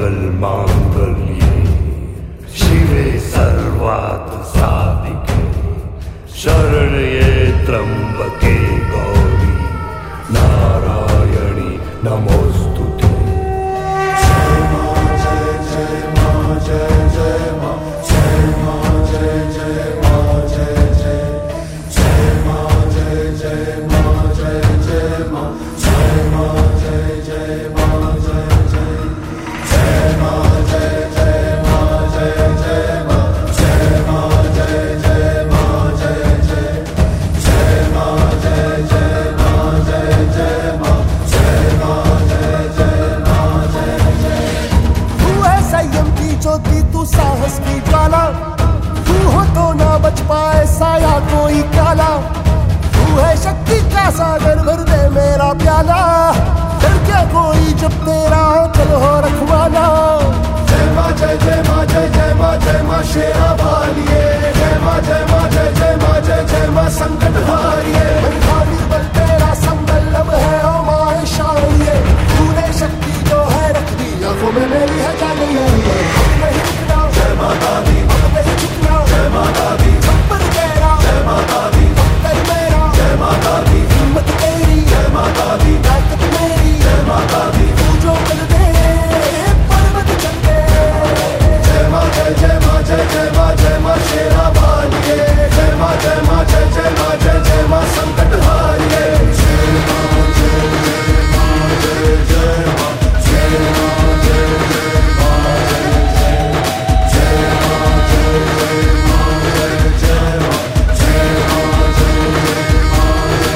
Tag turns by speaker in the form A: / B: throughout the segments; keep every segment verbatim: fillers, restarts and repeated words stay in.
A: सर्वमङ्गलमाङ्गल्ये शिवे सर्वार्थ साधिके शरण्ये त्र्यम्बके गौरी नारायणी नमोस्तुते। जय मां जय जय मां जय जय मां जय मां जय जय मां जय जय जय मां जय जय मां जय जय मां जय मां जय जय मां जय जय जय मां जय जय मां जय जय मां जय मां जय जय मां जय जय जय मां जय जय मां जय जय मां जय मां जय जय मां जय जय।
B: तू है संयम की ज्योति, तू साहस की ज्वाला, तू हो तो ना बच पाए साया कोई काला। तू है शक्ति का सागर, भर दे मेरा प्याला, डर क्या कोई जब तेरा हो चल हो रखवाला।
A: जय मां जय जय मां जय जय मां जय मां शेरा वालिए जय मां जय मां जय जय मां जय जय मां संकट हारिए।
B: बल तेरा संबल लब है ओ मां शानिए, तूने शक्ति जो है रख दी आंखों में मेरी है जान नहीं रुकना।
A: जय माता दी
B: नहीं झुकना,
A: जय माता दी
B: पर तेरा
A: जय माता दी
B: कर मेरा,
A: जय माता दी
B: हिम्मत तेरी
A: जय माता दी
B: ताकत मेरी,
A: जय माता दी
B: तू जो कर दे पर्वत चल दे।
A: जय मां जय जय मां जय जय मां जय मां शेरा वालिए जय मां जय मां जय जय मां जय जय मां संकट हारिए। जय मां जय जय मां जय जय मां जय मां जय जय मां जय जय जय मां जय जय मां जय जय मां जय मां जय जय मां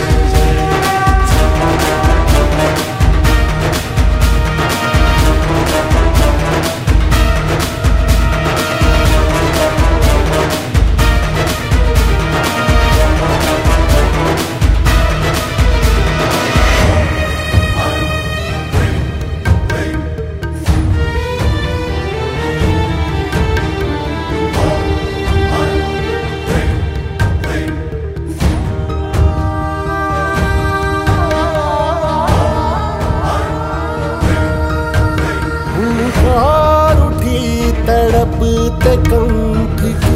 B: कार उठी तड़प ते कंठ की,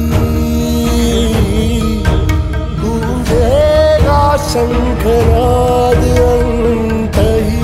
B: गूंजेगा शंखनाद अंतही।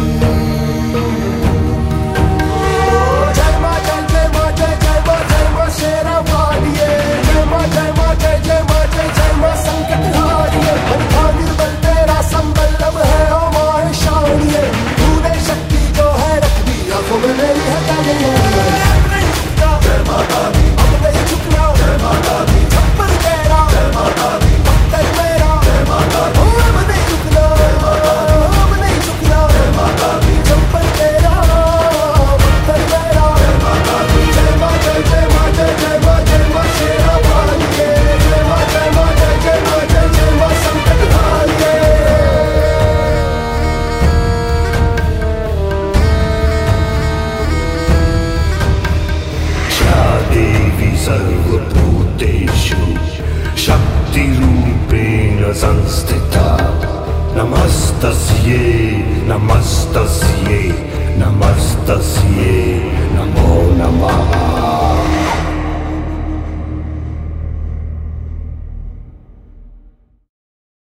B: जय मां जय जय मां जय जय मां जय मां शेरा वालिए जय मां जय मां जय जय मां जय जय मां संकट हारिए। बंधा निर्बल तेरा संबल लब है ओ मां शानिए, तूने शक्ति जो है रख दी आंखों में मेरी है जान नहीं रुकना।
A: जय माता दी
B: अब नहीं झुकना,
A: जय माता दी
B: पर तेरा
A: जय माता दी
B: कर मेरा,
A: जय माता दी
B: ओ अब नहीं रुकना, अब नहीं झुकना।
A: जय माता दी
B: जब पर तेरा कर मेरा,
A: जय माता दी जय मां जय जय मां जय जय मां जय मां शेरा वालिए जय मां जय मां जय जय मां जय जय मां संकट हारिए। या देवी सर्वभूतेषु शक्तिरूपेण संस्थिता नमस्तस्यै नमस्तस्यै नमस्तस्यै